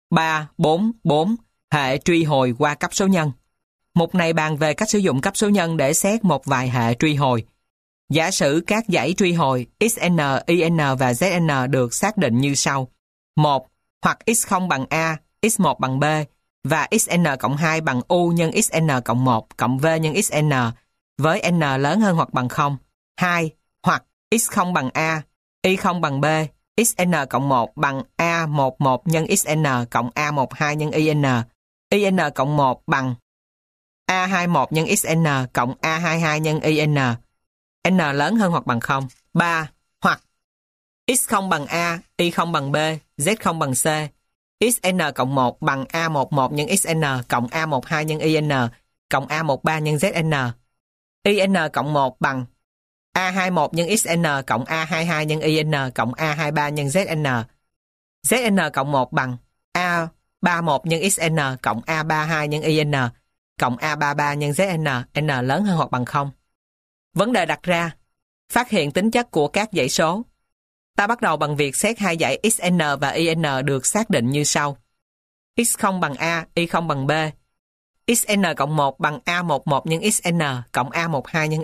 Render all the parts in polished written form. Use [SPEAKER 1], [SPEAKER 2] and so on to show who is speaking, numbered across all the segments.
[SPEAKER 1] 3, 4, 4. Hệ truy hồi qua cấp số nhân. Mục này bàn về cách sử dụng cấp số nhân để xét một vài hệ truy hồi. Giả sử các dãy truy hồi xn, yn và zn được xác định như sau. 1. Hoặc x0 bằng a, x1 bằng b, và xn cộng 2 bằng u nhân xn cộng 1 cộng v nhân xn với n lớn hơn hoặc bằng 0. 2. Hoặc x0 bằng a, y0 bằng b, xn cộng 1 bằng a11 nhân xn cộng a12 nhân yn cộng 1 bằng a21 nhân xn cộng a22 nhân yn, n lớn hơn hoặc bằng 0. 3. Hoặc x0 bằng a, y0 bằng b, z0 bằng c, xn cộng 1 bằng a11 nhân xn cộng a12 nhân yn cộng a13 nhân zn, yn cộng 1 bằng a21 nhân xn cộng a22 nhân yn cộng a23 nhân zn, zn cộng 1 bằng a31 nhân xn cộng a32 nhân yn cộng a33 nhân zn, n lớn hơn hoặc bằng 0. Vấn đề đặt ra, phát hiện tính chất của các dãy số. Ta bắt đầu bằng việc xét hai dãy xn và yn được xác định như sau. x0 bằng a, y0 bằng b. xn cộng 1 bằng a11 nhân xn cộng a12 nhân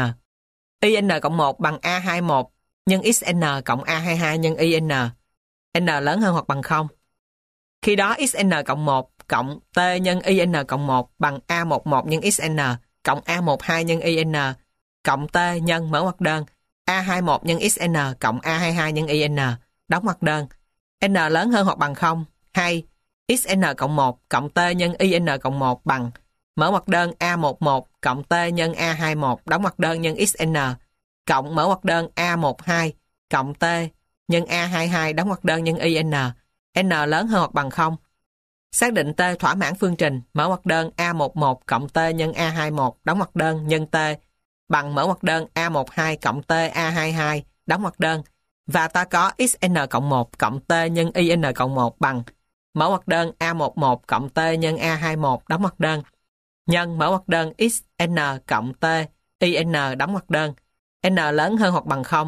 [SPEAKER 1] yn cộng 1 bằng a21 nhân xn cộng a22 nhân yn, n lớn hơn hoặc bằng 0. Khi đó xn cộng 1 cộng t nhân yn cộng 1 bằng a11 nhân xn cộng a12 nhân yn cộng t nhân mở ngoặc đơn a21 nhân xn cộng a22 nhân yn đóng ngoặc đơn, n lớn hơn hoặc bằng 0, hay xn cộng 1 cộng t nhân yn cộng 1 bằng mở ngoặc đơn a11 cộng t nhân a21 đóng ngoặc đơn nhân xn cộng mở ngoặc đơn a12 cộng t nhân a22 đóng ngoặc đơn nhân yn, n lớn hơn hoặc bằng 0. Xác định t thỏa mãn phương trình mở ngoặc đơn a11 cộng t nhân a21 đóng ngoặc đơn nhân t bằng mở ngoặc đơn a12 cộng t a22 đóng ngoặc đơn, và ta có xn cộng 1 cộng t nhân yn cộng 1 bằng mở ngoặc đơn a11 cộng t nhân a21 đóng ngoặc đơn nhân mở ngoặc đơn xn cộng t yn đóng ngoặc đơn, n lớn hơn hoặc bằng 0.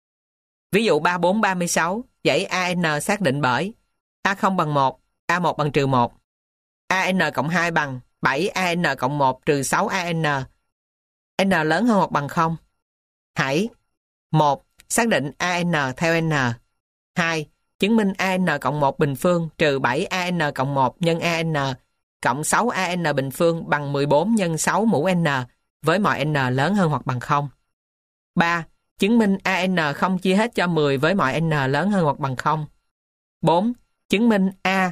[SPEAKER 1] Ví dụ 34, 36, dãy an xác định bởi a0 bằng 1, a1 bằng trừ 1, an cộng 2 bằng 7 an cộng 1 trừ 6 an, n lớn hơn hoặc bằng 0. Hãy 1. Xác định an theo n. 2. Chứng minh an cộng 1 bình phương trừ 7 an cộng 1 nhân an cộng 6 an bình phương bằng 14 nhân 6 mũ n với mọi n lớn hơn hoặc bằng 0. 3. Chứng minh an không chia hết cho 10 với mọi n lớn hơn hoặc bằng 0. 4. Chứng minh a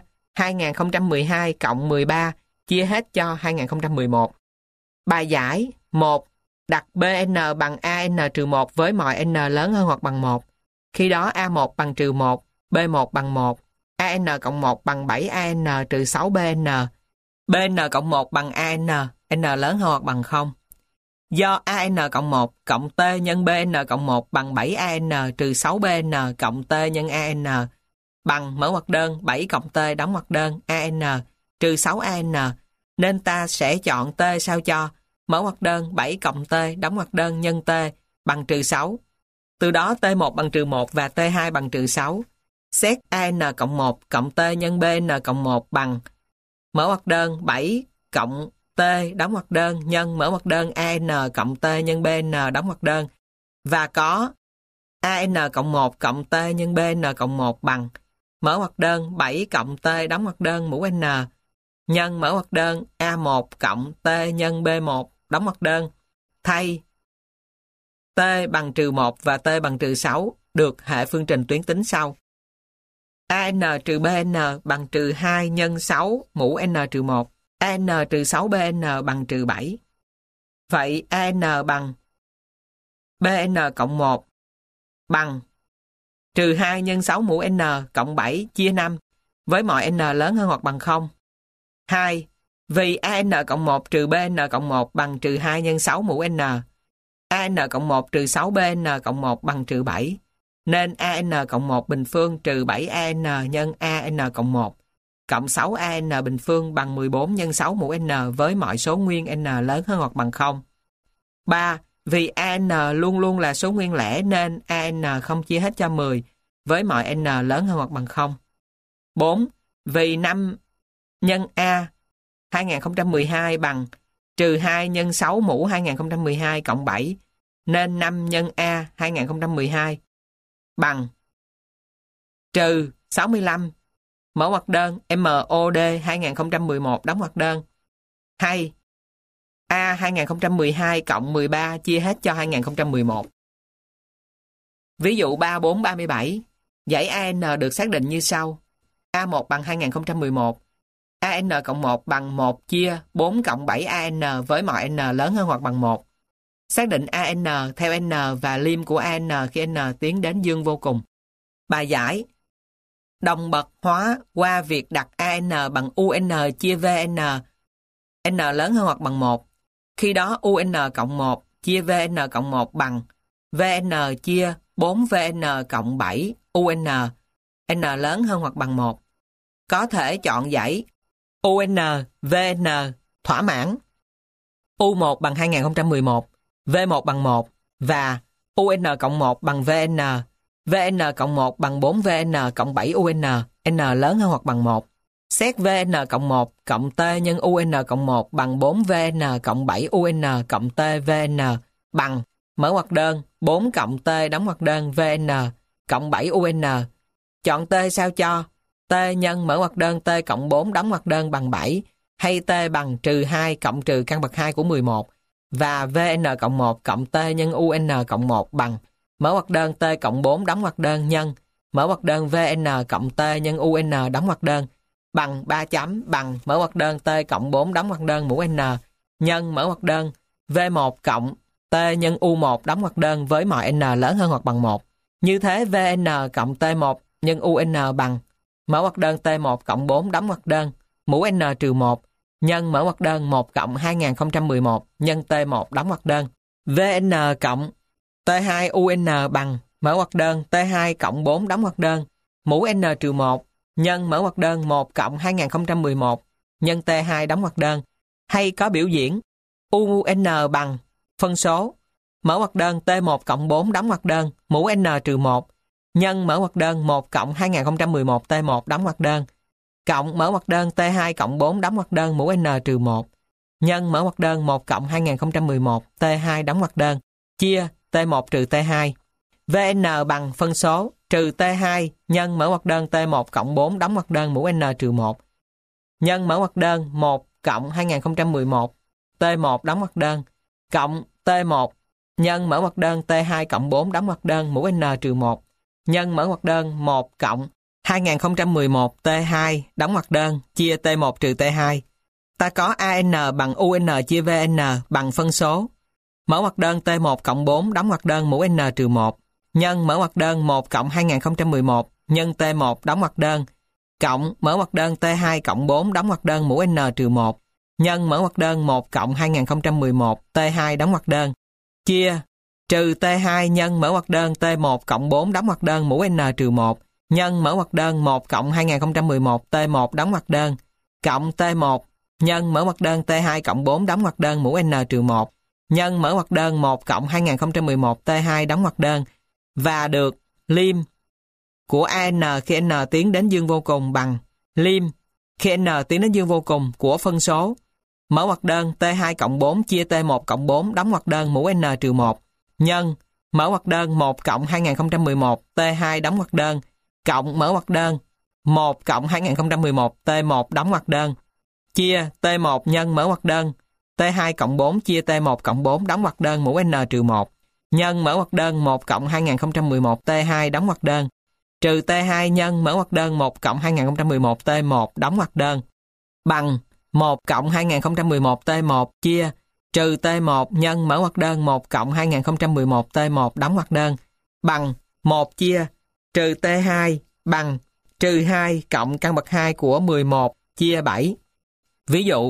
[SPEAKER 1] 2012 cộng 13 chia hết cho 2011. Bài giải 1. Đặt bn bằng an trừ 1 với mọi n lớn hơn hoặc bằng 1. Khi đó a1 bằng trừ 1, b1 bằng 1, an cộng 1 bằng 7 an trừ 6 bn, bn cộng 1 bằng an, n lớn hơn hoặc bằng 0. Do an cộng 1 cộng t nhân bn cộng 1 bằng 7 an trừ 6 bn cộng t nhân an bằng mở ngoặc đơn 7 cộng t đóng ngoặc đơn an trừ 6 an, nên ta sẽ chọn t sao cho mở ngoặc đơn 7 cộng t đóng ngoặc đơn nhân t bằng trừ 6. Từ đó t1 bằng trừ 1 và t2 bằng trừ 6. Xét an cộng 1 cộng t nhân bn cộng 1 bằng mở ngoặc đơn 7 cộng t đóng ngoặc đơn nhân mở ngoặc đơn an cộng t nhân bn đóng ngoặc đơn, và có an cộng 1 cộng t nhân bn cộng 1 bằng mở ngoặc đơn 7 cộng t đóng ngoặc đơn mũ n nhân mở ngoặc đơn a1 cộng t nhân b1 đóng ngoặc đơn, thay t bằng trừ 1 và t bằng trừ 6 được hệ phương trình tuyến tính sau. an trừ bn bằng trừ 2 nhân 6 mũ n trừ 1, an trừ 6 bn bằng trừ 7. Vậy an bằng bn cộng 1 bằng trừ 2 nhân 6 mũ n cộng 7 chia 5 với mọi n lớn hơn hoặc bằng 0. 2. Vì an cộng 1 trừ bn cộng 1 bằng trừ 2 nhân 6 mũ n, an cộng 1 trừ 6 bn cộng 1 bằng trừ 7, nên an cộng 1 bình phương trừ 7 an nhân an cộng 1 cộng 6 an bình phương bằng 14 nhân 6 mũ n với mọi số nguyên n lớn hơn hoặc bằng 0. 3. Vì an luôn luôn là số nguyên lẻ nên an không chia hết cho 10 với mọi n lớn hơn hoặc bằng 0. 4. Vì 5 nhân A 2012 bằng trừ 2 nhân 6 mũ 2012 cộng 7, nên 5 nhân A 2012 bằng trừ 65 mở ngoặc đơn MOD 2011 đóng ngoặc đơn, hay A 2012 cộng 13 chia hết cho 2011. Ví dụ 3437, dãy AN được xác định như sau. A1 bằng 2011, AN cộng 1 bằng 1 chia 4 cộng 7 AN với mọi N lớn hơn hoặc bằng 1. Xác định AN theo N và lim của AN khi N tiến đến dương vô cùng. Bài giải đồng bậc hóa qua việc đặt AN bằng UN chia VN, N lớn hơn hoặc bằng 1. Khi đó UN cộng 1 chia VN cộng 1 bằng VN chia 4VN cộng 7 UN, N lớn hơn hoặc bằng 1. Có thể chọn dãy UN, VN thỏa mãn U1 bằng 2011, V1 bằng 1 và UN cộng 1 bằng VN, VN cộng 1 bằng 4VN cộng 7 UN, N lớn hơn hoặc bằng 1. Xét VN cộng 1 cộng T nhân UN cộng 1 bằng 4VN cộng 7 UN cộng T VN bằng mở ngoặc đơn 4 cộng T đóng ngoặc đơn VN cộng 7 UN. Chọn T sao cho T nhân mở ngoặc đơn T cộng 4 đóng ngoặc đơn bằng 7 hay T bằng trừ 2 cộng trừ căn bậc 2 của 11 và VN cộng 1 cộng T nhân UN cộng 1 bằng mở ngoặc đơn T cộng 4 đóng ngoặc đơn nhân mở ngoặc đơn VN cộng T nhân UN đóng ngoặc đơn bằng 3 chấm bằng mở ngoặc đơn T cộng 4 đóng ngoặc đơn mũ N nhân mở ngoặc đơn V1 cộng T nhân U1 đóng ngoặc đơn với mọi N lớn hơn hoặc bằng 1. Như thế VN cộng T1 nhân UN bằng mở ngoặc đơn T1 cộng 4 đóng ngoặc đơn mũ N trừ 1 nhân mở ngoặc đơn 1 cộng 2011 nhân T1 đóng ngoặc đơn VN cộng T2 UN bằng mở ngoặc đơn T2 cộng 4 đóng ngoặc đơn mũ N trừ 1 nhân mở ngoặc đơn 1 cộng 2011 nhân T2 đóng ngoặc đơn, hay có biểu diễn UN bằng phân số mở ngoặc đơn T1 cộng 4 đóng ngoặc đơn mũ N trừ 1 nhân mở ngoặc đơn 1 cộng 2011 T1 đóng ngoặc đơn cộng mở ngoặc đơn T2 cộng 4 đóng ngoặc đơn mũ N trừ 1 nhân mở ngoặc đơn 1 cộng 2011 T2 đóng ngoặc đơn chia T1 trừ T2. VN bằng phân số trừ T2 nhân mở ngoặc đơn T1 cộng 4 đóng ngoặc đơn mũ N trừ 1 nhân mở ngoặc đơn 1 cộng 2011 T1 đóng ngoặc đơn cộng T1 nhân mở ngoặc đơn T2 cộng 4 đóng ngoặc đơn mũ N trừ 1 nhân mở ngoặc đơn 1 cộng 2011 T2 đóng ngoặc đơn chia T1 trừ T2. Ta có AN bằng UN chia VN bằng phân số mở ngoặc đơn T1 cộng 4 đóng ngoặc đơn mũ N trừ 1 nhân mở ngoặc đơn 1 cộng 2011 nhân T1 đóng ngoặc đơn cộng mở ngoặc đơn T2 cộng 4 đóng ngoặc đơn mũ N trừ 1 nhân mở ngoặc đơn 1 cộng 2011 T2 đóng ngoặc đơn chia trừ T2 nhân mở ngoặc đơn T1 cộng 4 đóng ngoặc đơn mũ N trừ 1 nhân mở ngoặc đơn 1 cộng 2011 T1 đóng ngoặc đơn cộng T1 nhân mở ngoặc đơn T2 cộng 4 đóng ngoặc đơn mũ N trừ 1 nhân mở ngoặc đơn 1 cộng 2011 T2 đóng ngoặc đơn và được lim của AN khi N tiến đến dương vô cùng bằng lim khi N tiến đến dương vô cùng của phân số mở ngoặc đơn T2 cộng 4 chia T1 cộng 4 đóng ngoặc đơn mũ N trừ 1 nhân mở ngoặc đơn 1 cộng 2011 T2 đóng ngoặc đơn cộng mở ngoặc đơn 1 cộng 2011 T1 đóng ngoặc đơn chia T1 nhân mở ngoặc đơn T2 cộng 4 chia T1 cộng 4 đóng ngoặc đơn mũ N trừ 1 nhân mở ngoặc đơn 1 cộng 2011 T2 đóng ngoặc đơn trừ T2 nhân mở ngoặc đơn 1 cộng 2011 T1 đóng ngoặc đơn bằng 1 cộng 2011 T1 chia trừ T1 nhân mở ngoặc đơn 1 cộng 2011 T1 đóng ngoặc đơn bằng 1 chia trừ T2 bằng trừ 2 cộng căn bậc 2 của 11 chia 7. Ví dụ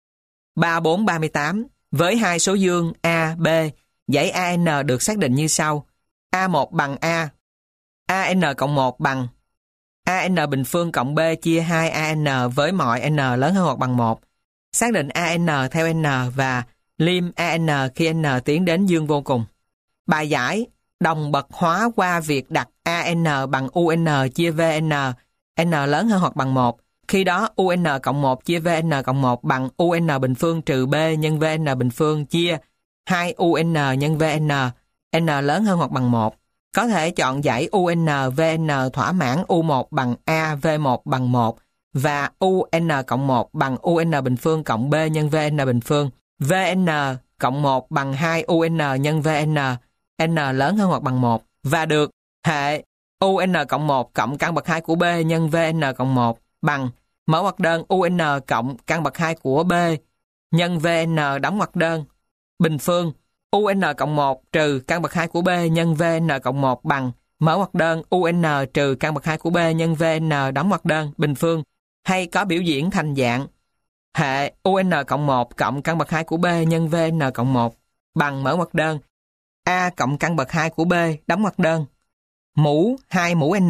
[SPEAKER 1] 3438 với hai số dương A, B, dãy AN được xác định như sau. A1 bằng A, AN cộng 1 bằng AN bình phương cộng B chia 2 AN với mọi N lớn hơn hoặc bằng 1. Xác định AN theo N và lim AN khi N tiến đến dương vô cùng. Bài giải đồng bậc hóa qua việc đặt AN bằng UN chia VN, N lớn hơn hoặc bằng 1 Khi đó UN cộng 1 chia VN cộng 1 bằng UN bình phương trừ B nhân VN bình phương chia 2 UN nhân VN, N lớn hơn hoặc bằng 1. Có thể chọn dãy UN, VN thỏa mãn U1 bằng A, V1 bằng 1 và UN cộng 1 bằng UN bình phương cộng B nhân VN bình phương. VN cộng 1 bằng 2 UN nhân VN, N lớn hơn hoặc bằng 1 và được hệ UN cộng 1 cộng căn bậc 2 của B nhân VN cộng 1 bằng mở ngoặc đơn UN cộng căn bậc 2 của B nhân VN đóng ngoặc đơn bình phương UN cộng 1 trừ căn bậc 2 của B nhân VN cộng 1 bằng mở ngoặc đơn UN trừ căn bậc 2 của B nhân VN đóng ngoặc đơn bình phương, hay có biểu diễn thành dạng hệ UN cộng 1 cộng căn bậc 2 của B nhân VN cộng 1 bằng mở ngoặc đơn A cộng căn bậc 2 của B đóng ngoặc đơn mũ 2 mũ N.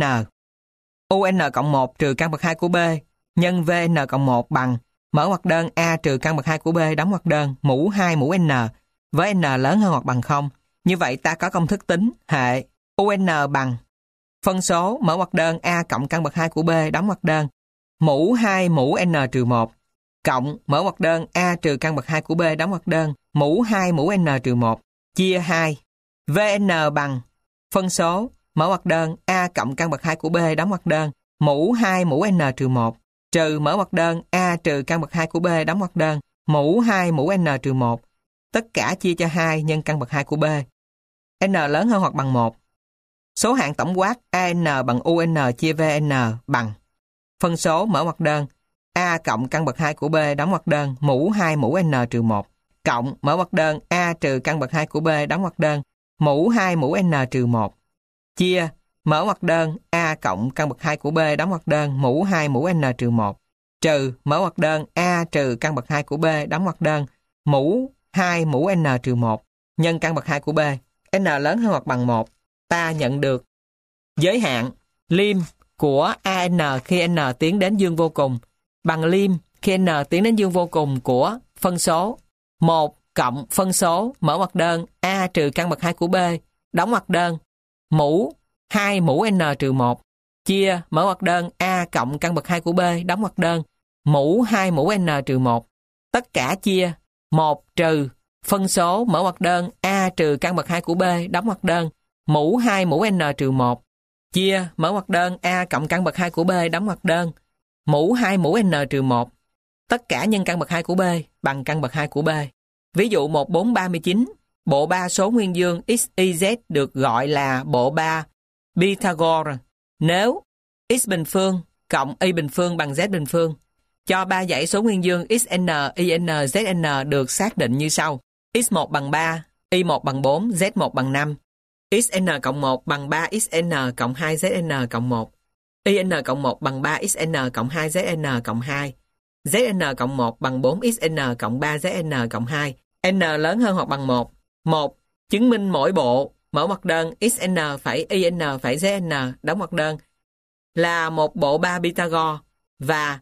[SPEAKER 1] UN cộng 1 trừ căn bậc 2 của B nhân VN cộng 1 bằng mở ngoặc đơn A trừ căn bậc 2 của B đóng ngoặc đơn mũ 2 mũ N với N lớn hơn hoặc bằng 0. Như vậy ta có công thức tính hệ UN bằng phân số mở ngoặc đơn A cộng căn bậc 2 của B đóng ngoặc đơn mũ 2 mũ N trừ 1 cộng mở ngoặc đơn A trừ căn bậc 2 của B đóng ngoặc đơn mũ 2 mũ N trừ 1 chia 2. VN bằng phân số mở ngoặc đơn A cộng căn bậc 2 của B đóng ngoặc đơn mũ 2 mũ N trừ 1 trừ mở ngoặc đơn A trừ căn bậc 2 của B đóng ngoặc đơn mũ 2 mũ N trừ 1 tất cả chia cho 2 nhân căn bậc 2 của B. N lớn hơn hoặc bằng 1. Số hạng tổng quát AN bằng UN chia VN bằng phân số mở ngoặc đơn A cộng căn bậc 2 của B đóng ngoặc đơn mũ 2 mũ N trừ 1 cộng mở ngoặc đơn A trừ căn bậc 2 của B đóng ngoặc đơn mũ 2 mũ N trừ 1 chia mở ngoặc đơn A cộng căn bậc 2 của B đóng ngoặc đơn mũ 2 mũ N trừ 1 trừ mở ngoặc đơn A trừ căn bậc 2 của B đóng ngoặc đơn mũ 2 mũ N trừ 1 nhân căn bậc 2 của B. N lớn hơn hoặc bằng 1. Ta nhận được giới hạn lim của AN khi N tiến đến dương vô cùng bằng lim khi N tiến đến dương vô cùng của phân số 1 cộng phân số mở ngoặc đơn A trừ căn bậc 2 của B đóng ngoặc đơn mũ 2 mũ N trừ 1 chia mở ngoặc đơn A cộng căn bậc 2 của B đóng ngoặc đơn mũ 2 mũ N trừ 1 tất cả chia 1 trừ phân số mở ngoặc đơn A trừ căn bậc 2 của B đóng ngoặc đơn mũ 2 mũ N trừ 1 chia mở ngoặc đơn A cộng căn bậc 2 của B đóng ngoặc đơn mũ 2 mũ N trừ 1 tất cả nhân căn bậc 2 của B bằng căn bậc 2 của B. Ví dụ 1439, bộ ba số nguyên dương x, y, z được gọi là bộ ba Pythagore nếu x bình phương cộng y bình phương bằng z bình phương. Cho ba dãy số nguyên dương xn, yn, zn được xác định như sau. x1 bằng 3, y1 bằng 4, z1 bằng 5. xn cộng 1 bằng 3xn cộng 2zn cộng 1. yn cộng 1 bằng 3xn cộng 2zn cộng 2. zn cộng 1 bằng 4xn cộng 3zn cộng 2. N lớn hơn hoặc bằng 1. 1. Chứng minh mỗi bộ mở ngoặc đơn xn phẩy yn phẩy zn đóng ngoặc đơn là một bộ ba Pythagore và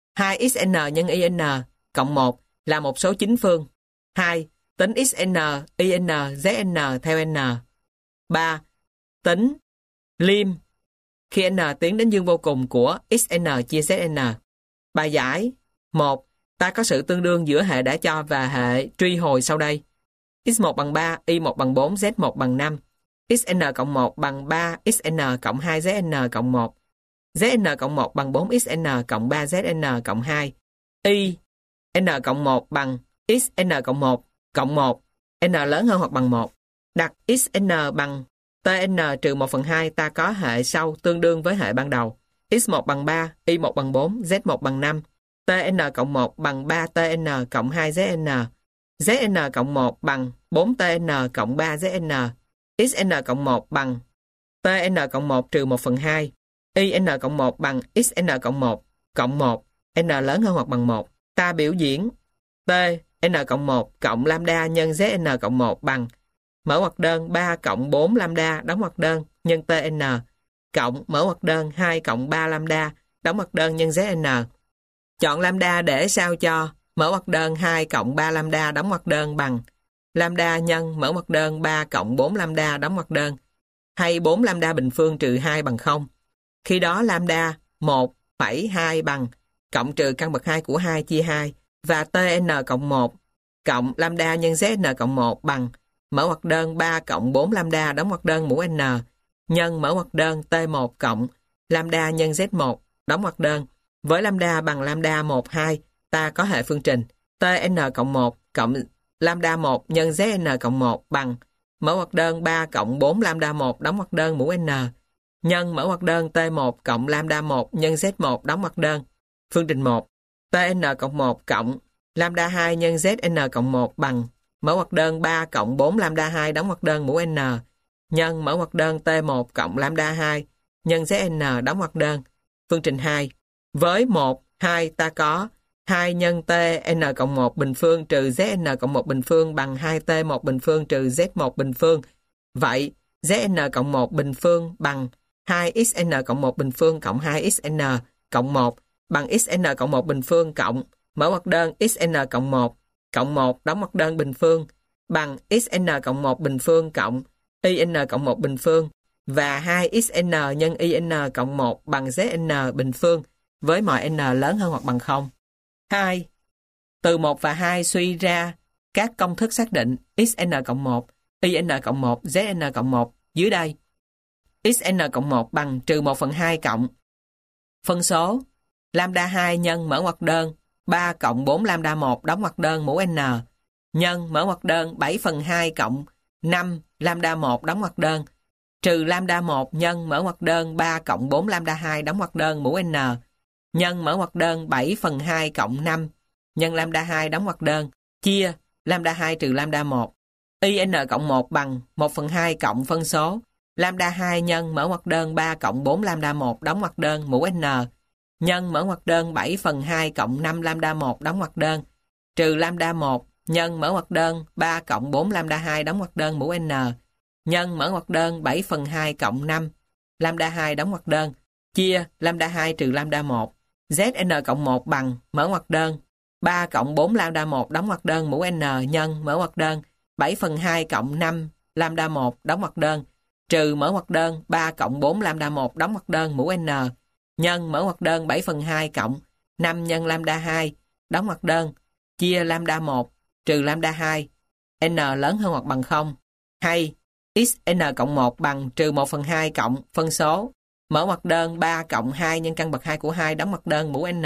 [SPEAKER 1] 2xn nhân yn cộng 1 là một số chính phương. 2. Tính xn, yn, zn theo n. 3. Tính lim khi n tiến đến dương vô cùng của xn chia zn. Bài giải 1. Ta có sự tương đương giữa hệ đã cho và hệ truy hồi sau đây. x1 bằng 3, y1 bằng 4, z1 bằng 5. xn cộng 1 bằng 3xn cộng 2zn cộng 1. zn cộng 1 bằng 4xn cộng 3zn cộng 2. Y n cộng 1 bằng xn cộng 1 cộng 1. N lớn hơn hoặc bằng 1. Đặt xn bằng tn trừ 1/2 ta có hệ sau tương đương với hệ ban đầu. x1 bằng 3, y1 bằng 4, z1 bằng 5. tn cộng 1 bằng 3tn cộng 2zn. zn cộng 1 bằng 4tn cộng 3zn. xn cộng 1 bằng tn cộng 1 trừ 1/2. yn cộng 1 bằng xn cộng 1 cộng 1. N lớn hơn hoặc bằng 1. Ta biểu diễn t n cộng 1 cộng lambda nhân zn cộng 1 bằng mở ngoặc đơn 3 cộng 4 lambda đóng ngoặc đơn nhân tn cộng mở ngoặc đơn 2 cộng 3 lambda đóng ngoặc đơn nhân zn. Chọn lambda để sao cho mở ngoặc đơn 2 cộng 3 lambda đóng ngoặc đơn bằng lambda nhân mở ngoặc đơn 3 cộng 4 lambda đóng ngoặc đơn hay 4 lambda bình phương trừ 2 bằng 0. Khi đó lambda 1,2 bằng cộng trừ căn bậc 2 của 2 chia 2 và Tn cộng 1 cộng lambda nhân Zn cộng 1 bằng mở ngoặc đơn 3 cộng 4 lambda đóng ngoặc đơn mũ n nhân mở ngoặc đơn T1 cộng lambda nhân Z1 đóng ngoặc đơn. Với lambda bằng lambda 1, 2, ta có hệ phương trình Tn cộng 1 cộng lambda 1 nhân Zn cộng 1 bằng mở ngoặc đơn 3 cộng 4 lambda 1 đóng ngoặc đơn mũ n nhân mở ngoặc đơn T1 cộng lambda 1 nhân Z1 đóng ngoặc đơn. Phương trình 1, Tn cộng 1 cộng lambda 2 nhân Zn cộng 1 bằng mở ngoặc đơn 3 cộng 4 lambda 2 đóng ngoặc đơn mũ n nhân mở ngoặc đơn T1 cộng lambda 2 nhân Zn đóng ngoặc đơn. Phương trình 2, với 1, 2 ta có 2 nhân Tn cộng 1 bình phương trừ Zn cộng 1 bình phương bằng 2T1 bình phương trừ Z1 bình phương. Vậy, Zn cộng 1 bình phương bằng 2xn cộng 1 bình phương cộng 2xn cộng 1 bằng xn cộng 1 bình phương cộng mở ngoặc đơn xn cộng 1 đóng ngoặc đơn bình phương bằng xn cộng 1 bình phương cộng in cộng 1 bình phương và 2xn nhân in cộng 1 bằng zn bình phương với mọi n lớn hơn hoặc bằng 0. 2. Từ 1 và 2 suy ra các công thức xác định xn cộng 1, in cộng 1, zn cộng 1 dưới đây. Xn cộng 1 bằng trừ 1 phần 2 cộng phân số lambda 2 nhân mở ngoặc đơn 3 cộng 4 lambda 1 đóng ngoặc đơn mũ n nhân mở ngoặc đơn 7 phần 2 cộng 5 lambda 1 đóng ngoặc đơn trừ lambda 1 nhân mở ngoặc đơn 3 cộng 4 lambda 2 đóng ngoặc đơn mũ n nhân mở ngoặc đơn 7 phần 2 cộng 5 nhân lambda 2 đóng ngoặc đơn chia lambda 2 trừ lambda 1. In cộng 1 bằng 1 phần 2 cộng phân số lambda 2 nhân mở ngoặc đơn 3 cộng 4 lambda 1 đóng ngoặc đơn mũ n nhân mở ngoặc đơn 7 phần 2 cộng 5 lambda 1 đóng ngoặc đơn trừ lambda 1 nhân mở ngoặc đơn 3 cộng 4 lambda 2 đóng ngoặc đơn mũ n nhân mở ngoặc đơn 7 phần 2 cộng 5 lambda 2 đóng ngoặc đơn chia lambda 2 trừ lambda 1. Zn cộng 1 bằng mở ngoặc đơn 3 cộng 4 lambda 1 đóng ngoặc đơn mũ n nhân mở ngoặc đơn 7 phần 2 cộng 5 lambda 1 đóng ngoặc đơn trừ mở ngoặc đơn 3 cộng 4 lambda 1 đóng ngoặc đơn mũ n nhân mở ngoặc đơn 7 phần 2 cộng 5 nhân lambda 2 đóng ngoặc đơn chia lambda 1 trừ lambda 2 n lớn hơn hoặc bằng 0 hay xn cộng 1 bằng trừ 1 phần 2 cộng phân số mở ngoặc đơn 3 cộng 2 nhân căn bậc 2 của 2 đóng ngoặc đơn mũ n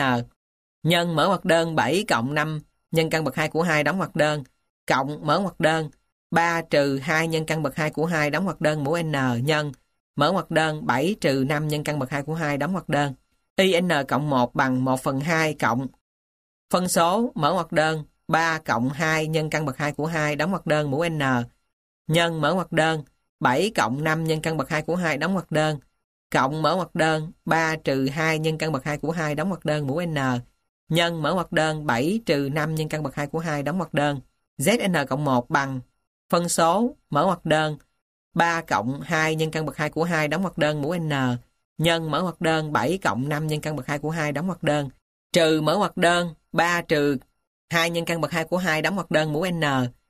[SPEAKER 1] nhân mở ngoặc đơn 7 cộng 5 nhân căn bậc 2 của 2 đóng ngoặc đơn cộng mở ngoặc đơn 3 trừ 2 nhân căn bậc 2 của 2 đóng ngoặc đơn mũ n nhân mở ngoặc đơn 7 trừ 5 nhân căn bậc 2 của 2 đóng ngoặc đơn. In cộng 1 bằng 1 phần 2 cộng phân số mở ngoặc đơn 3 cộng 2 nhân căn bậc 2 của 2 đóng ngoặc đơn mũ n nhân mở ngoặc đơn 7 cộng 5 nhân căn bậc 2 của 2 đóng ngoặc đơn cộng mở ngoặc đơn 3 trừ 2 nhân căn bậc 2 của 2 đóng ngoặc đơn mũ n nhân mở ngoặc đơn 7 trừ 5 nhân căn bậc 2 của 2 đóng ngoặc đơn. Zn cộng 1 bằng phân số mở ngoặc đơn 3 cộng 2 nhân căn bậc 2 của 2 đóng ngoặc đơn mũ n nhân mở ngoặc đơn 7 cộng 5 nhân căn bậc 2 của 2 đóng ngoặc đơn trừ mở ngoặc đơn 3 trừ 2 nhân căn bậc 2 của 2 đóng ngoặc đơn mũ n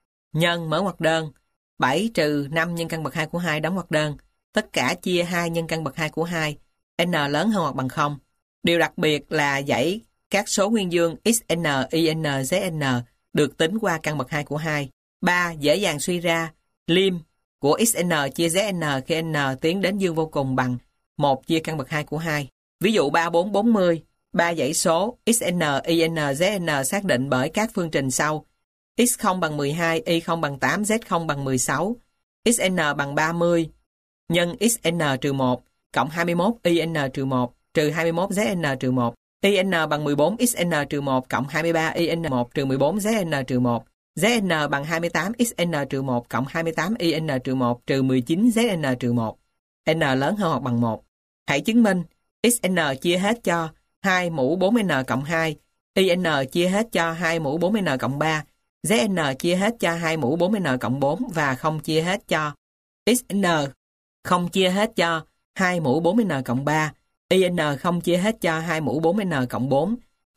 [SPEAKER 1] nhân mở ngoặc đơn 7 trừ 5 nhân căn bậc 2 của 2 đóng ngoặc đơn tất cả chia 2 nhân căn bậc 2 của 2 n lớn hơn hoặc bằng 0. Điều đặc biệt là dãy các số nguyên dương xn, in, zn được tính qua căn bậc 2 của 2. 3. Dễ dàng suy ra lim của xn chia zn khi n tiến đến dương vô cùng bằng 1 chia căn bậc 2 của 2. Ví dụ 3, 4, 40, 3 dãy số xn, in, zn xác định bởi các phương trình sau. x0 bằng 12, y0 bằng 8, z0 bằng 16, xn bằng 30, nhân xn trừ 1, cộng 21 in trừ 1, trừ 21 zn trừ 1. In bằng 14 xn trừ 1 cộng 23 in 1 trừ 14 zn trừ 1. Zn bằng 28 xn trừ 1 cộng 28 in trừ 1 trừ 19 zn trừ 1. N lớn hơn hoặc bằng 1. Hãy chứng minh xn chia hết cho 2 mũ 4n cộng 2, in chia hết cho 2 mũ 4n cộng 3, zn chia hết cho 2 mũ 4n cộng 4 và không chia hết cho xn không chia hết cho 2 mũ 4n cộng 3, in không chia hết cho 2 mũ 4n cộng 4,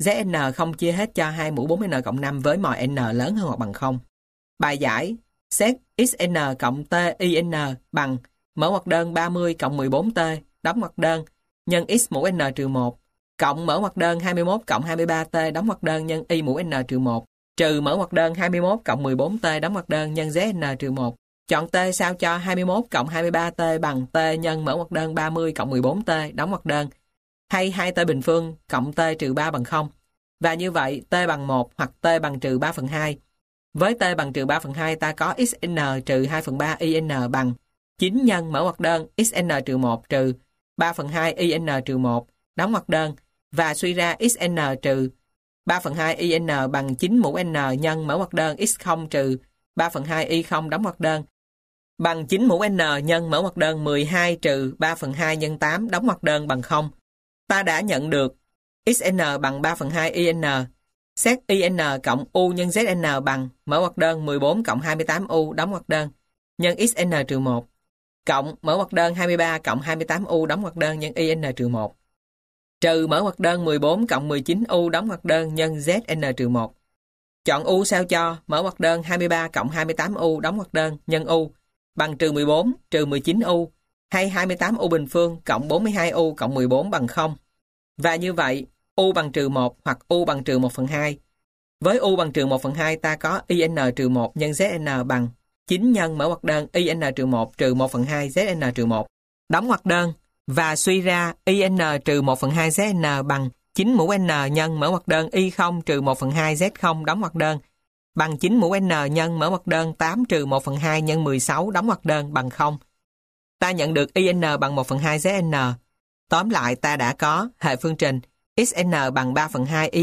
[SPEAKER 1] zn không chia hết cho 2 mũ 4n cộng 5 với mọi n lớn hơn hoặc bằng 0. Bài giải xét xn cộng t in bằng mở ngoặc đơn 30 cộng 14t đóng ngoặc đơn nhân x mũ n trừ 1 cộng mở ngoặc đơn 21 cộng 23t đóng ngoặc đơn nhân y mũ n trừ 1 trừ mở ngoặc đơn 21 cộng 14t đóng ngoặc đơn nhân zn trừ 1. Chọn t sao cho 21 cộng 23t bằng t nhân mở ngoặc đơn 30 cộng 14t đóng ngoặc đơn, hay 2t bình phương cộng t trừ 3 bằng 0. Và như vậy t bằng 1 hoặc t bằng trừ 3 phần 2. Với t bằng trừ 3 phần 2 ta có xn trừ 2 phần 3 in bằng 9 nhân mở ngoặc đơn xn trừ 1 trừ 3 phần 2 in trừ 1 đóng ngoặc đơn, và suy ra xn trừ 3 phần 2 in bằng 9 mũ n nhân mở ngoặc đơn x0 trừ 3 phần 2 y0 đóng ngoặc đơn bằng 9 mũ n nhân mở ngoặc đơn 12 trừ 3 phần 2 nhân 8 đóng ngoặc đơn bằng 0. Ta đã nhận được xn bằng 3 phần 2 in. Xét in cộng u nhân zn bằng mở ngoặc đơn 14 cộng 28u đóng ngoặc đơn nhân xn trừ 1 cộng mở ngoặc đơn 23 cộng 28u đóng ngoặc đơn nhân in trừ 1 trừ mở ngoặc đơn 14 cộng 19u đóng ngoặc đơn nhân zn trừ 1. Chọn u sao cho mở ngoặc đơn 23 cộng 28u đóng ngoặc đơn nhân u bằng trừ 14 trừ 19u, hay 28u bình phương cộng 42u cộng 14 bằng 0. Và như vậy, u bằng trừ 1 hoặc u bằng trừ 1 phần 2. Với u bằng trừ 1 phần 2 ta có in trừ 1 nhân zn bằng 9 nhân mở ngoặc đơn in trừ 1 trừ 1 phần 2 zn trừ 1 đóng ngoặc đơn, và suy ra in trừ 1 phần 2 zn bằng 9 mũ n nhân mở ngoặc đơn y0 trừ 1 phần 2 z0 đóng ngoặc đơn bằng 9 mũ n nhân mở ngoặc đơn 8 trừ 1 phần 2 nhân 16 đóng ngoặc đơn bằng 0. Ta nhận được in bằng 1 phần 2 zn. Tóm lại ta đã có hệ phương trình xn bằng 3 phần 2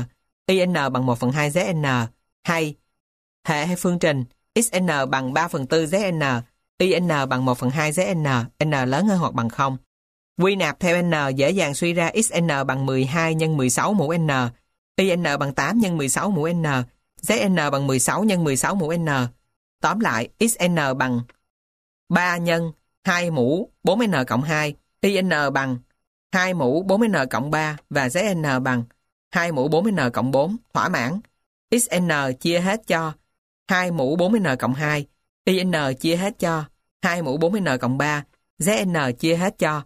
[SPEAKER 1] in bằng 1 phần 2 zn, hay hệ phương trình xn bằng 3 phần 4 zn, in bằng 1 phần 2 zn, n lớn hơn hoặc bằng 0. Quy nạp theo n dễ dàng suy ra xn bằng 12 nhân 16 mũ n, in bằng 8 nhân 16 mũ n, zn bằng 16 nhân 16 mũ n. Tóm lại, xn bằng 3 nhân 2 mũ 4n cộng 2, in bằng 2 mũ 4n cộng 3 và zn bằng 2 mũ 4n cộng 4, thỏa mãn. Xn chia hết cho 2 mũ 4n cộng 2, in chia hết cho 2 mũ 4n cộng 3, zn chia hết cho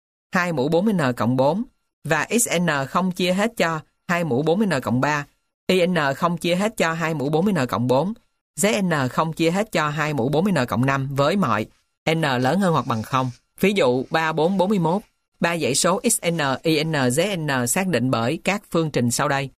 [SPEAKER 1] 2 mũ 4n cộng 4, và xn không chia hết cho 2 mũ 4n cộng 3, in không chia hết cho 2 mũ 4n cộng 4, zn không chia hết cho 2 mũ 4n cộng 5 với mọi n lớn hơn hoặc bằng 0. Ví dụ 3, 4, 41. 3 dãy số xn, in, zn xác định bởi các phương trình sau đây.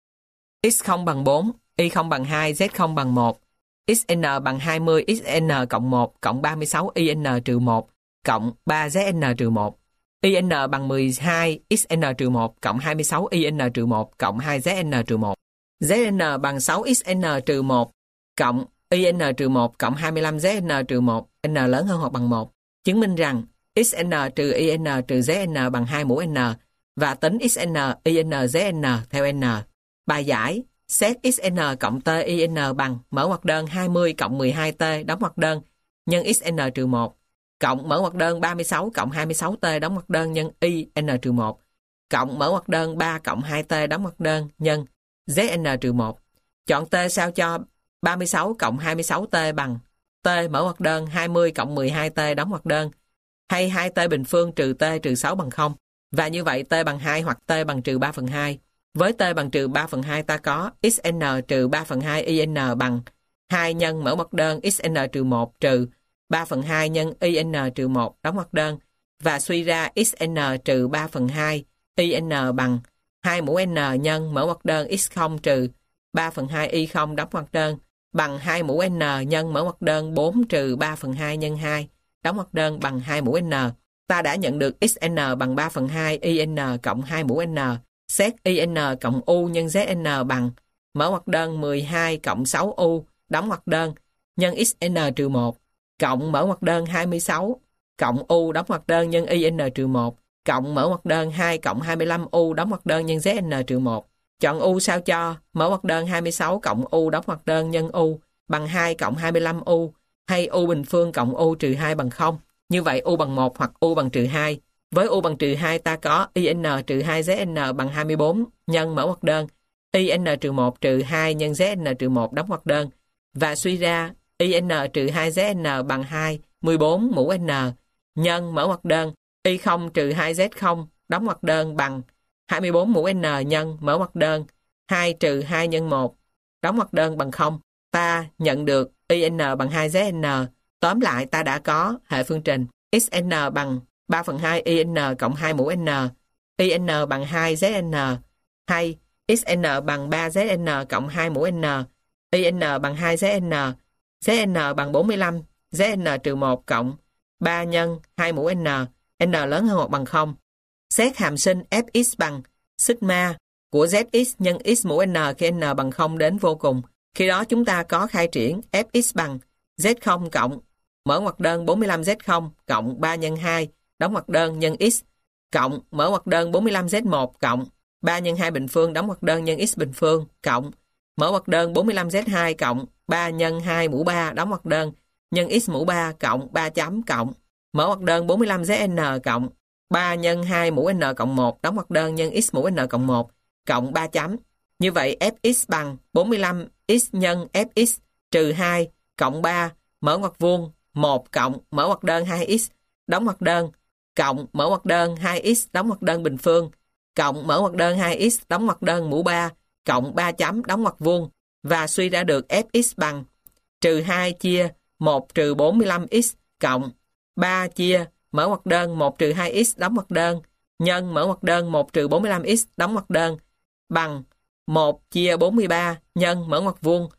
[SPEAKER 1] x0 bằng 4, y0 bằng 2, z0 bằng 1, xn bằng 20, xn cộng 1 cộng 36 in trừ 1 cộng 3 zn trừ 1. In bằng 12, xn trừ 1 cộng 26 in trừ 1 cộng 2 zn trừ 1. Zn bằng 6 xn trừ 1 cộng in trừ 1 cộng 25 zn trừ 1, n lớn hơn hoặc bằng 1. Chứng minh rằng xn trừ in trừ zn bằng 2 mũ n và tính xn, in, zn theo n. Bài giải: xét xn cộng t in bằng mở ngoặc đơn 20 cộng 12t đóng ngoặc đơn nhân xn trừ 1 cộng mở ngoặc đơn 36 cộng 26t đóng ngoặc đơn nhân y n trừ 1 cộng mở ngoặc đơn 3 cộng 2t đóng ngoặc đơn nhân zn trừ 1. Chọn t sao cho 36 cộng 26t bằng t mở ngoặc đơn 20 cộng 12t đóng ngoặc đơn, hay 2t bình phương trừ t trừ 6 bằng 0. Và như vậy t bằng 2 hoặc t bằng trừ 3 phần 2. Với t bằng trừ 3 phần 2 ta có xn trừ 3 phần 2 in bằng 2 nhân mở ngoặc đơn xn trừ 1 trừ 3 phần 2 nhân in trừ 1 đóng ngoặc đơn, và suy ra xn trừ 3 phần 2 in bằng 2 mũ n nhân mở ngoặc đơn x0 trừ 3 phần 2 y0 đóng ngoặc đơn bằng 2 mũ n nhân mở ngoặc đơn 4 trừ 3 phần 2 nhân 2 đóng ngoặc đơn bằng 2 mũ n. Ta đã nhận được xn bằng 3 phần 2 in cộng 2 mũ n. Xét in cộng u nhân zn bằng mở ngoặc đơn 12 cộng 6u đóng ngoặc đơn nhân xn trừ 1 cộng mở ngoặc đơn 26 cộng u đóng ngoặc đơn nhân in trừ 1 cộng mở ngoặc đơn 2 cộng 25u đóng ngoặc đơn nhân zn trừ 1. Chọn u sao cho mở ngoặc đơn 26 cộng u đóng ngoặc đơn nhân u bằng 2 cộng 25u, hay u bình phương cộng u trừ 2 bằng 0. Như vậy u bằng 1 hoặc u bằng trừ 2. Với u bằng trừ 2 ta có in trừ 2 zn bằng 24 nhân mở ngoặc đơn in trừ 1 trừ 2 nhân zn trừ 1 đóng ngoặc đơn, và suy ra in trừ 2 zn bằng 2 14 mũ n nhân mở ngoặc đơn y0 trừ 2 z0 đóng ngoặc đơn bằng 24 mũ n nhân mở ngoặc đơn 2 trừ 2 nhân 1 đóng ngoặc đơn bằng 0. Ta nhận được IN bằng 2ZN. Tóm lại ta đã có hệ phương trình XN bằng 3/2 IN cộng 2 mũ N, IN bằng 2ZN, hay XN bằng 3ZN cộng 2 mũ N, IN bằng 2ZN, ZN bằng 45, ZN trừ 1 cộng 3 nhân 2 mũ N lớn hơn hoặc bằng 0. Xét hàm sinh Fx bằng sigma của Zx nhân x mũ N khi N bằng 0 đến vô cùng. Khi đó chúng ta có khai triển Fx bằng Z0 cộng mở ngoặc đơn 45Z0 cộng 3 nhân 2 đóng ngoặc đơn nhân x cộng mở ngoặc đơn 45Z1 cộng 3 nhân 2 bình phương đóng ngoặc đơn nhân x bình phương cộng mở ngoặc đơn 45Z2 cộng 3 nhân 2 mũ 3 đóng ngoặc đơn nhân x mũ 3 cộng 3 chấm cộng mở ngoặc đơn 45ZN cộng 3 nhân 2 mũ N cộng 1 đóng ngoặc đơn nhân x mũ N cộng 1 cộng 3 chấm. Như vậy Fx bằng 45x nhân Fx trừ 2 cộng 3 mở ngoặc vuông 1 cộng mở ngoặc đơn 2x đóng ngoặc đơn cộng mở ngoặc đơn 2x đóng ngoặc đơn bình phương cộng mở ngoặc đơn 2x đóng ngoặc đơn mũ 3 cộng 3 chấm đóng ngoặc vuông và suy ra được Fx bằng trừ 2 chia 1 trừ 45x cộng 3 chia mở ngoặc đơn 1 trừ 2x đóng ngoặc đơn nhân mở ngoặc đơn 1 trừ 45x đóng ngoặc đơn bằng 1 chia 43 nhân mở ngoặc vuông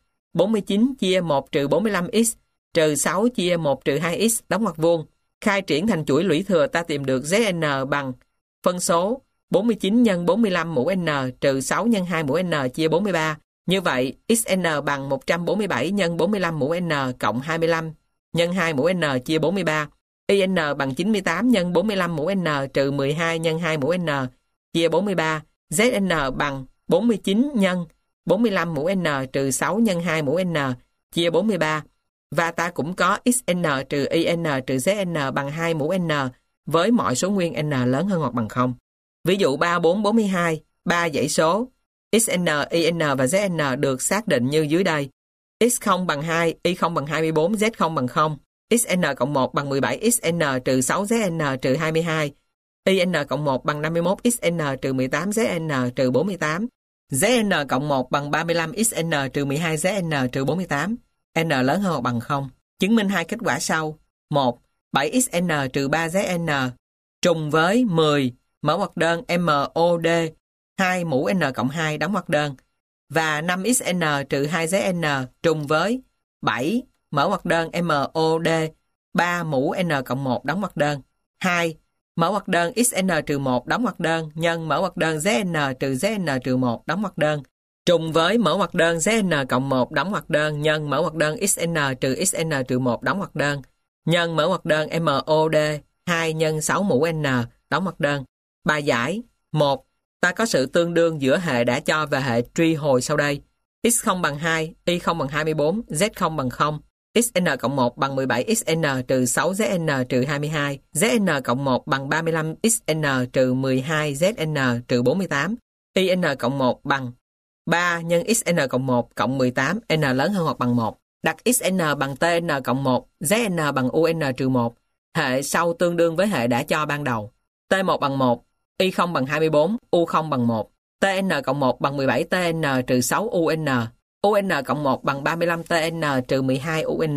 [SPEAKER 1] 49 chia 1 trừ 45x trừ 6 chia 1 trừ 2x đóng ngoặc vuông. Khai triển thành chuỗi lũy thừa ta tìm được Zn bằng phân số 49 nhân 45 mũ N trừ 6 nhân 2 mũ N chia 43. Như vậy Xn bằng 147 nhân 45 mũ N cộng 25 nhân 2 mũ N chia 43. IN bằng 98 nhân 45 mũ N trừ 12 nhân 2 mũ N chia 43. Zn bằng 49 nhân 45 mũ N trừ 6 nhân 2 mũ N chia 43. Và ta cũng có Xn trừ IN trừ Zn bằng 2 mũ N với mọi số nguyên N lớn hơn hoặc bằng 0. Ví dụ 3, 4, 42, 3 dãy số Xn, IN và Zn được xác định như dưới đây. X0 bằng 2, Y0 bằng 24, Z0 bằng 0. Xn cộng 1 bằng 17, Xn trừ 6, Zn trừ 22. IN cộng 1 bằng 51, Xn trừ 18, Zn trừ 48. Zn cộng 1 bằng 35, Xn trừ 12, Zn trừ 48. N lớn hơn hoặc bằng 0. Chứng minh hai kết quả sau. 1. 7xn trừ 3zn trùng với 10 mở ngoặc đơn MOD 2 mũ N cộng 2 đóng ngoặc đơn và 5xn trừ 2zn trùng với 7 mở ngoặc đơn MOD 3 mũ N cộng 1 đóng ngoặc đơn. 2. Mở ngoặc đơn xn trừ 1 đóng ngoặc đơn nhân mở ngoặc đơn Zn trừ Zn trừ 1 đóng ngoặc đơn trùng với mở ngoặc đơn Zn cộng 1 đóng ngoặc đơn nhân mở ngoặc đơn Xn trừ 1 đóng ngoặc đơn nhân mở ngoặc đơn MOD 2 nhân 6 mũ N đóng ngoặc đơn. Bài giải. 1. Ta có sự tương đương giữa hệ đã cho và hệ truy hồi sau đây. X0 bằng 2, Y0 bằng 24, Z0 bằng 0. Xn cộng 1 bằng 17, Xn trừ 6, Zn trừ 22. Zn cộng 1 bằng 35, Xn trừ 12, Zn trừ 48. IN cộng 1 bằng 3 nhân Xn cộng 1 cộng 18, N lớn hơn hoặc bằng 1. Đặt Xn bằng Tn cộng 1, Zn bằng UN trừ 1. Hệ sau tương đương với hệ đã cho ban đầu. T1 bằng 1, Y0 bằng 24, U0 bằng 1. Tn cộng 1 bằng 17 Tn trừ 6 UN. UN cộng 1 bằng 35 Tn trừ 12 UN.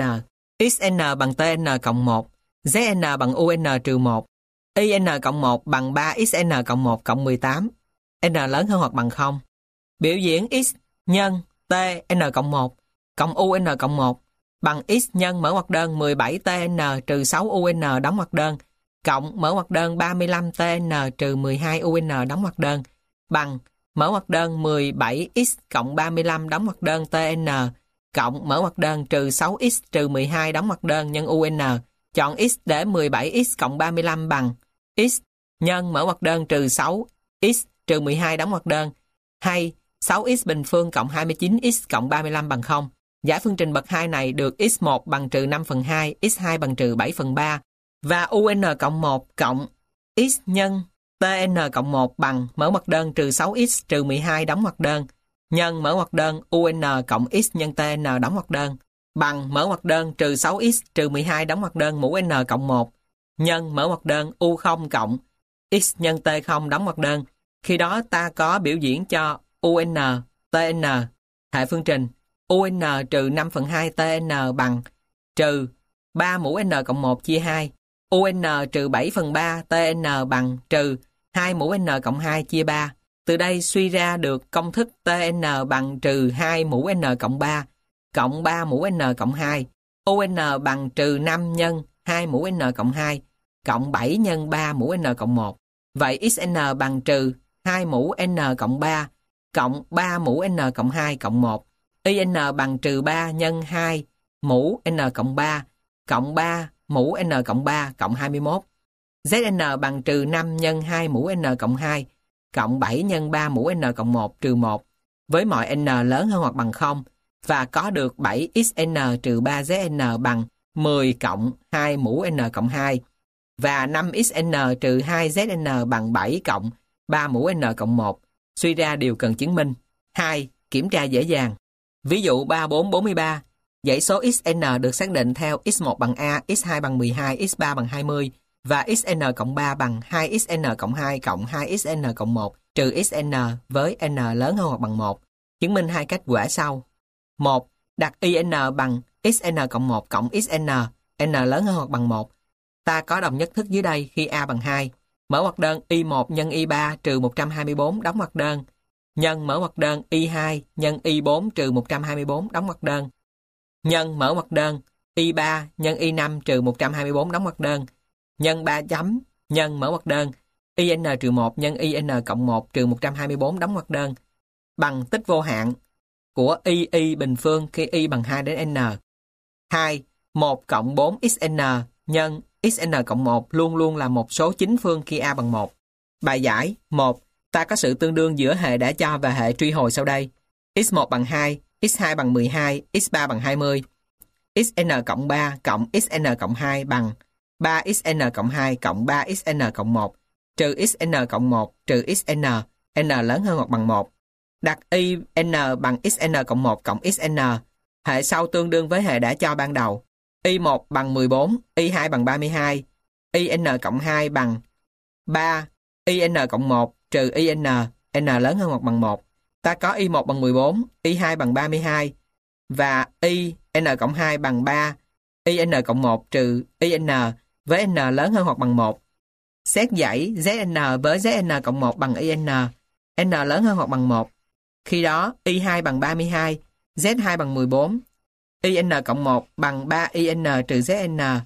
[SPEAKER 1] Xn bằng Tn cộng 1. Zn bằng UN trừ 1. IN cộng 1 bằng 3 Xn cộng 1 cộng 18. N lớn hơn hoặc bằng 0. Biểu diễn X nhân Tn cộng 1 cộng UN cộng 1 bằng X nhân mở ngoặc đơn 17 Tn trừ 6 UN đóng ngoặc đơn cộng mở ngoặc đơn 35 Tn trừ 12 UN đóng ngoặc đơn bằng mở ngoặc đơn 17x cộng 35 đóng ngoặc đơn Tn cộng mở ngoặc đơn trừ 6x trừ 12 đóng ngoặc đơn nhân UN. Chọn x để 17x cộng 35 bằng x nhân mở ngoặc đơn trừ 6x trừ 12 đóng ngoặc đơn hay 6x bình phương cộng 29x cộng 35 bằng 0. Giải phương trình bậc 2 này được x1 bằng trừ 5/2, x2 bằng trừ 7/3 và UN cộng 1 cộng x nhân Tn cộng 1 bằng mở ngoặc đơn trừ 6x trừ 12 đóng ngoặc đơn nhân mở ngoặc đơn UN cộng x nhân Tn đóng ngoặc đơn bằng mở ngoặc đơn trừ 6x trừ 12 đóng ngoặc đơn mũ N cộng 1 nhân mở ngoặc đơn U0 cộng x nhân T0 đóng ngoặc đơn Khi đó ta có biểu diễn cho UN, TN, hệ phương trình UN trừ 5/2 TN bằng trừ 3 mũ N cộng 1 chia 2. UN trừ 7/3 TN bằng trừ 2 mũ N cộng 2 chia 3. Từ đây suy ra được công thức TN bằng trừ 2 mũ N cộng 3 cộng 3 mũ N cộng 2. UN bằng trừ 5 nhân 2 mũ N cộng 2 cộng 7 nhân 3 mũ N cộng 1. Vậy XN bằng trừ 2 mũ N cộng 3 cộng 3 mũ N cộng 2 cộng 1. IN bằng trừ 3 nhân 2 mũ N cộng 3 cộng 3 mũ N cộng 3 cộng 21. ZN bằng trừ 5 nhân 2 mũ N cộng 2 cộng 7 nhân 3 mũ N cộng 1 trừ 1 với mọi N lớn hơn hoặc bằng 0 và có được 7XN trừ 3ZN bằng 10 cộng 2 mũ N cộng 2 và 5XN trừ 2ZN bằng 7 cộng 3 mũ N cộng 1. Suy ra điều cần chứng minh. 2. Kiểm tra dễ dàng. Ví dụ 3443. Dãy số XN được xác định theo x1 bằng A, x2 bằng 12, x3 bằng 20 và xn cộng 3 bằng 2xn cộng 2 cộng 2xn cộng 1 trừ xn với n lớn hơn hoặc bằng 1. Chứng minh hai kết quả sau. 1. Đặt IN bằng xn cộng 1 cộng xn, n lớn hơn hoặc bằng 1. Ta có đồng nhất thức dưới đây khi A bằng 2. Mở ngoặc đơn Y1 nhân Y3 trừ 124 đóng ngoặc đơn nhân mở ngoặc đơn Y2 nhân Y4 trừ 124 đóng ngoặc đơn nhân mở ngoặc đơn Y3 nhân Y5 trừ 124 đóng ngoặc đơn nhân 3 chấm nhân mở ngoặc đơn IN trừ 1 nhân IN cộng 1 trừ 124 đóng ngoặc đơn bằng tích vô hạn của Y bình phương khi Y bằng 2 đến N. 2. 1 cộng 4xn nhân xn cộng 1 luôn luôn là một số chính phương khi A bằng 1. Bài giải 1. Ta có sự tương đương giữa hệ đã cho và hệ truy hồi sau đây. x1 bằng 2, x2 bằng 12, x3 bằng 20. xn cộng 3 cộng xn cộng 2 bằng 3xn cộng 2 cộng 3xn cộng 1 trừ xn cộng 1 trừ xn, n lớn hơn hoặc bằng 1. Đặt IN bằng xn cộng 1 cộng xn. Hệ sau tương đương với hệ đã cho ban đầu. Y1 bằng 14, Y2 bằng 32, IN cộng 2 bằng 3, IN cộng 1 trừ IN, n lớn hơn hoặc bằng 1. Ta có Y1 bằng 14, Y2 bằng 32 và IN cộng 2 bằng 3, IN cộng 1 trừ IN với n lớn hơn hoặc bằng 1. Xét dãy ZN với ZN cộng 1 bằng IN, n lớn hơn hoặc bằng 1. Khi đó Y2 bằng 32, Z2 bằng 14, IN cộng 1 bằng 3 IN trừ ZN,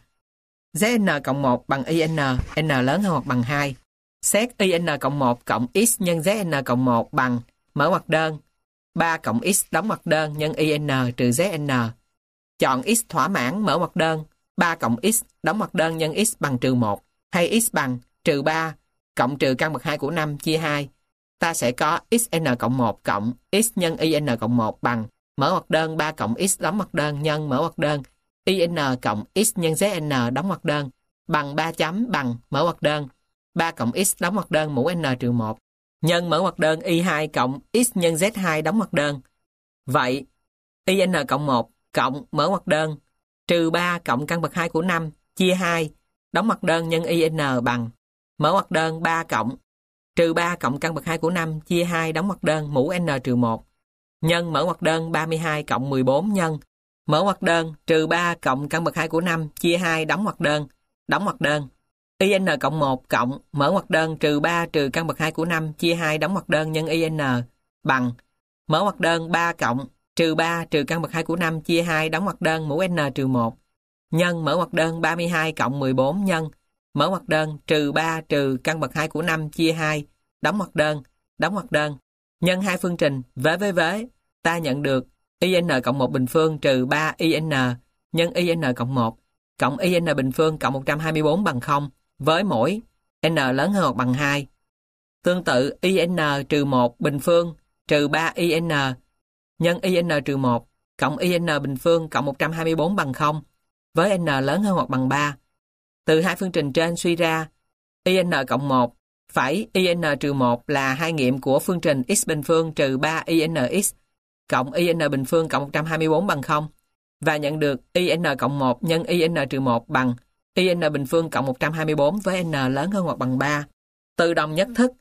[SPEAKER 1] ZN cộng 1 bằng IN, n lớn hơn hoặc bằng 2. Xét IN cộng 1 cộng x nhân ZN cộng 1 bằng mở ngoặc đơn 3 cộng x đóng ngoặc đơn nhân IN trừ ZN. Chọn x thỏa mãn mở ngoặc đơn 3 cộng x đóng ngoặc đơn nhân x bằng trừ 1 hay x bằng trừ 3 cộng trừ căn bậc 2 của 5 chia 2. Ta sẽ có xn cộng 1 cộng x nhân IN cộng 1 bằng mở ngoặc đơn 3 cộng x đóng ngoặc đơn nhân mở ngoặc đơn IN cộng x nhân ZN đóng ngoặc đơn bằng 3 chấm bằng mở ngoặc đơn 3 cộng x đóng ngoặc đơn mũ n trừ 1 nhân mở ngoặc đơn Y2 cộng x nhân Z2 đóng ngoặc đơn. Vậy IN cộng 1 cộng mở ngoặc đơn trừ 3 cộng căn bậc 2 của 5 chia 2 đóng ngoặc đơn nhân IN bằng mở ngoặc đơn 3 cộng trừ 3 cộng căn bậc 2 của 5 chia 2 đóng ngoặc đơn mũ n trừ 1 nhân mở ngoặc đơn 32 cộng 14 nhân mở ngoặc đơn trừ 3 cộng căn bậc 2 của 5 chia 2 đóng ngoặc đơn IN cộng 1 cộng mở ngoặc đơn trừ 3 trừ căn bậc 2 của 5 chia 2 đóng ngoặc đơn nhân IN bằng mở ngoặc đơn 3 cộng trừ 3 trừ căn bậc 2 của 5 chia 2 đóng ngoặc đơn mũ n trừ 1 nhân mở ngoặc đơn 32 cộng 14 nhân mở ngoặc đơn trừ 3 trừ căn bậc 2 của 5 chia 2 đóng ngoặc đơn nhân hai phương trình vế ta nhận được IN cộng 1 bình phương trừ 3 IN nhân IN cộng 1 cộng IN bình phương cộng 124 bằng 0 với mỗi n lớn hơn hoặc bằng 2. Tương tự IN trừ 1 bình phương trừ 3 IN nhân IN trừ 1 cộng IN bình phương cộng 124 bằng 0 với n lớn hơn hoặc bằng 3. Từ hai phương trình trên suy ra IN cộng 1 phẩy IN trừ 1 là hai nghiệm của phương trình x bình phương trừ 3 INX cộng IN bình phương cộng 124 bằng 0 và nhận được IN cộng 1 nhân IN trừ 1 bằng IN bình phương cộng 124 với n lớn hơn hoặc bằng 3. Từ đồng nhất thức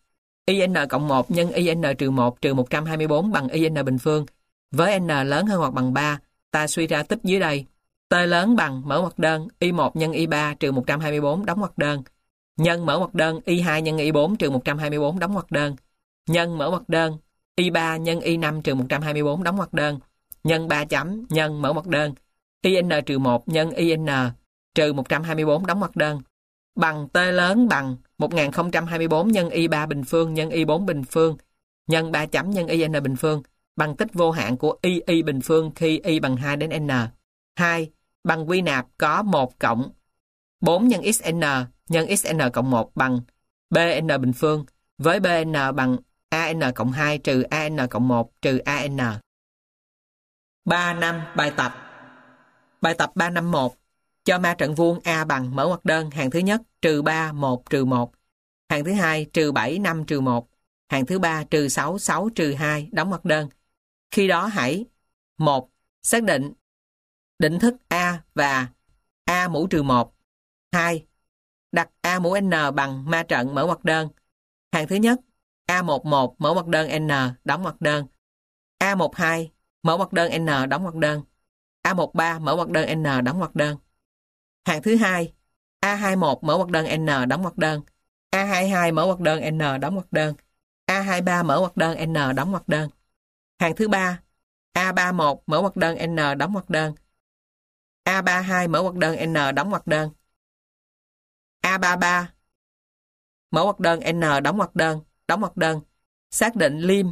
[SPEAKER 1] IN cộng 1 nhân IN trừ 1 trừ 124 bằng IN bình phương. Với N lớn hơn hoặc bằng 3, ta suy ra tích dưới đây. T lớn bằng mở ngoặc đơn Y1 nhân Y3 trừ 124 đóng ngoặc đơn, nhân mở ngoặc đơn Y2 nhân Y4 trừ 124 đóng ngoặc đơn, nhân mở ngoặc đơn Y3 nhân Y5 trừ 124 đóng ngoặc đơn, nhân 3 chấm nhân mở ngoặc đơn IN trừ 1 nhân IN trừ 124 đóng ngoặc đơn, bằng T lớn bằng 1024 nhân Y3 bình phương nhân Y4 bình phương nhân 3 chấm nhân IN bình phương, bằng tích vô hạn của Y bình phương khi Y bằng 2 đến N. 2. Bằng quy nạp có 1 cộng 4 nhân XN nhân XN cộng 1 bằng BN bình phương, với BN bằng AN cộng 2 trừ AN cộng 1 trừ AN. 3.5 bài tập. Bài tập 351. Cho ma trận vuông A bằng mở ngoặc đơn hàng thứ nhất trừ 3, 1, trừ 1. Hàng thứ hai trừ 7, 5, trừ 1. Hàng thứ ba trừ 6, 6, trừ 2 đóng ngoặc đơn. Khi đó hãy 1. Xác định định thức A và A mũ trừ 1. 2. Đặt A mũ N bằng ma trận mở ngoặc đơn. Hàng thứ nhất A11 mở ngoặc đơn N đóng ngoặc đơn. A12 mở ngoặc đơn N đóng ngoặc đơn. A13 mở ngoặc đơn N đóng ngoặc đơn. Hàng thứ hai A21 mở ngoặc đơn N đóng ngoặc đơn. A22 mở ngoặc đơn N đóng ngoặc đơn. A23 mở ngoặc đơn N đóng ngoặc đơn. Hàng thứ ba A31 mở ngoặc đơn N đóng ngoặc đơn. A32 mở ngoặc đơn N đóng ngoặc đơn. A33 mở ngoặc đơn N đóng ngoặc đơn. Xác định lim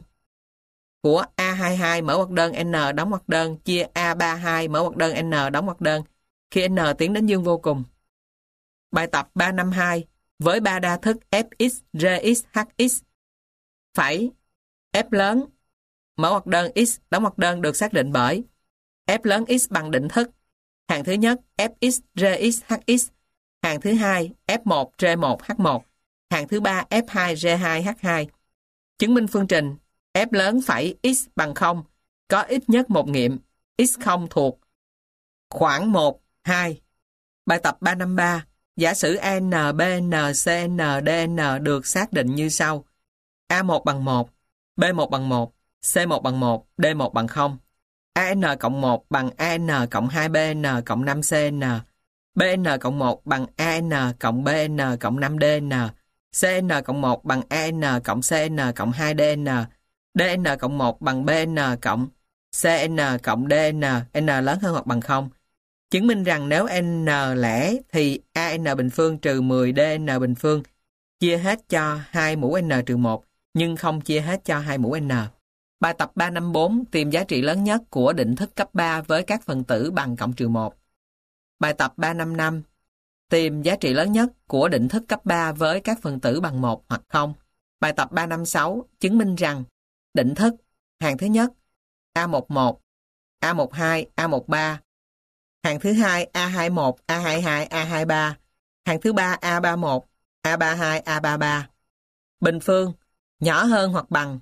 [SPEAKER 1] của A22 mở ngoặc đơn N đóng ngoặc đơn chia A32 mở ngoặc đơn N đóng ngoặc đơn khi N tiến đến dương vô cùng. Bài tập 352 với 3 đa thức Fx, Gx, Hx. Phẩy F lớn mở ngoặc đơn X đóng ngoặc đơn được xác định bởi F lớn X bằng định thức. Hàng thứ nhất Fx, Gx, Hx. Hàng thứ hai F1, G1, H1. Hàng thứ ba F2, G2, H2. Chứng minh phương trình F lớn phẩy X bằng 0 có ít nhất một nghiệm X0 thuộc khoảng 1, 2. Bài tập 353. Giả sử AN, BN, CN, DN được xác định như sau. A1 bằng 1, B1 bằng 1, C1 bằng 1, D1 bằng 0. AN cộng 1 bằng AN cộng 2BN cộng 5CN. BN cộng 1 bằng AN cộng BN cộng 5DN. CN cộng 1 bằng AN cộng CN cộng 2DN. DN cộng 1 bằng BN cộng CN cộng DN, N lớn hơn hoặc bằng 0. Chứng minh rằng nếu N lẻ thì AN bình phương trừ 10 DN bình phương chia hết cho 2 mũ N trừ 1, nhưng không chia hết cho 2 mũ N. Bài tập 354 tìm giá trị lớn nhất của định thức cấp 3 với các phần tử bằng cộng trừ 1. Bài tập 355 tìm giá trị lớn nhất của định thức cấp 3 với các phần tử bằng 1 hoặc 0. Bài tập 356 chứng minh rằng định thức hàng thứ nhất A11, A12, A13. Hàng thứ hai A21, A22, A23. Hàng thứ ba A31, A32, A33. Bình phương nhỏ hơn hoặc bằng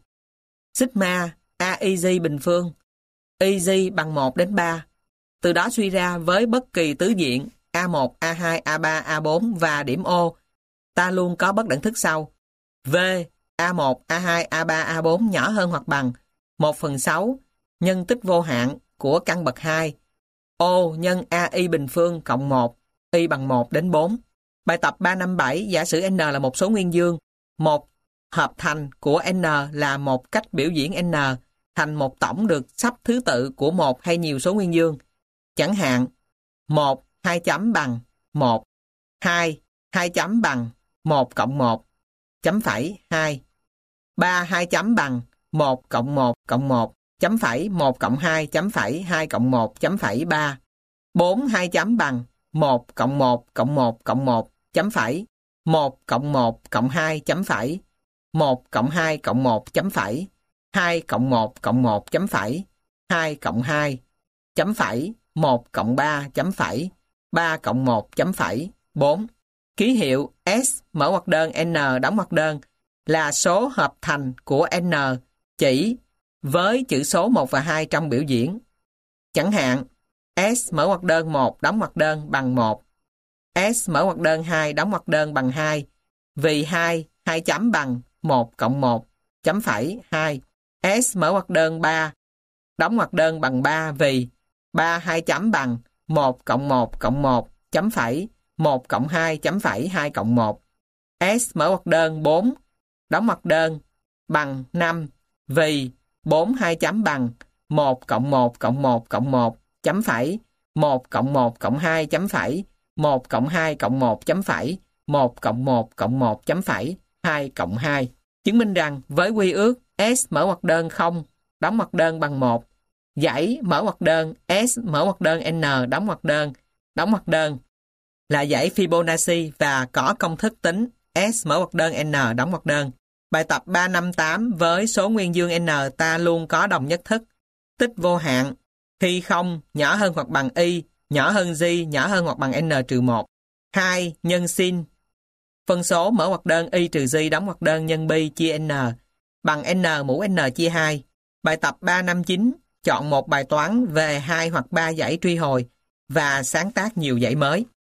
[SPEAKER 1] sigma AEG bình phương EG bằng 1 đến 3. Từ đó suy ra với bất kỳ tứ diện A1, A2, A3, A4 và điểm O, ta luôn có bất đẳng thức sau. V A1, A2, A3, A4 nhỏ hơn hoặc bằng 1/6 nhân tích vô hạn của căn bậc 2 O nhân AI bình phương cộng 1, Y bằng 1 đến 4. Bài tập 357 giả sử N là một số nguyên dương. Một hợp thành của N là một cách biểu diễn N thành một tổng được sắp thứ tự của một hay nhiều số nguyên dương. Chẳng hạn 1, 2 chấm bằng 1, 2, 2 chấm bằng 1 cộng 1, chấm phẩy 2. 3, 2 chấm bằng 1 cộng 1 cộng 1, chấm phẩy 1 cộng 2, chấm phẩy 2 cộng 1, chấm phẩy 3. 4, 2 chấm bằng 1 cộng 1 cộng 1 cộng 1, chấm phẩy 1 cộng 1 cộng 2, chấm phẩy 1 cộng 2 cộng 1, chấm phẩy 2 cộng 1 cộng 1, chấm phẩy 2 cộng 2, chấm phẩy 1 cộng 3, chấm phẩy 3 cộng 1, chấm phẩy 4. Ký hiệu S mở ngoặc đơn N đóng ngoặc đơn là số hợp thành của N chỉ với chữ số 1 và 2 trong biểu diễn. Chẳng hạn S mở ngoặc đơn 1 đóng ngoặc đơn bằng 1. S mở ngoặc đơn 2 đóng ngoặc đơn bằng 2. Vì 2 chấm bằng 1 cộng 1 chấm phẩy 2. S mở ngoặc đơn 3 đóng ngoặc đơn bằng 3 vì 3 2 chấm bằng 1 cộng 1 chấm phẩy 1 cộng 2 chấm phẩy 2 cộng 1. S mở ngoặc đơn 4 đóng ngoặc đơn bằng 5 vì 4 2 chấm bằng 1 cộng 1 cộng 1 chấm phẩy 1 cộng 2 chấm phẩy 1 cộng 2 cộng 1 chấm phẩy 1 cộng 1 chấm phẩy 2 cộng 2. Chứng minh rằng với quy ước S mở ngoặc đơn 0 đóng ngoặc đơn bằng 1, dãy mở ngoặc đơn S mở ngoặc đơn N đóng ngoặc đơn là dãy Fibonacci và có công thức tính S mở ngoặc đơn N đóng ngoặc đơn. Bài tập 358 với số nguyên dương N ta luôn có đồng nhất thức tích vô hạn khi không nhỏ hơn hoặc bằng Y, nhỏ hơn G, nhỏ hơn hoặc bằng N-1. 2. Nhân sin phân số mở ngoặc đơn Y trừ G đóng ngoặc đơn nhân pi chia N bằng N mũ N chia 2. Bài tập 359 chọn một bài toán về 2 hoặc 3 dãy truy hồi và sáng tác nhiều dãy mới.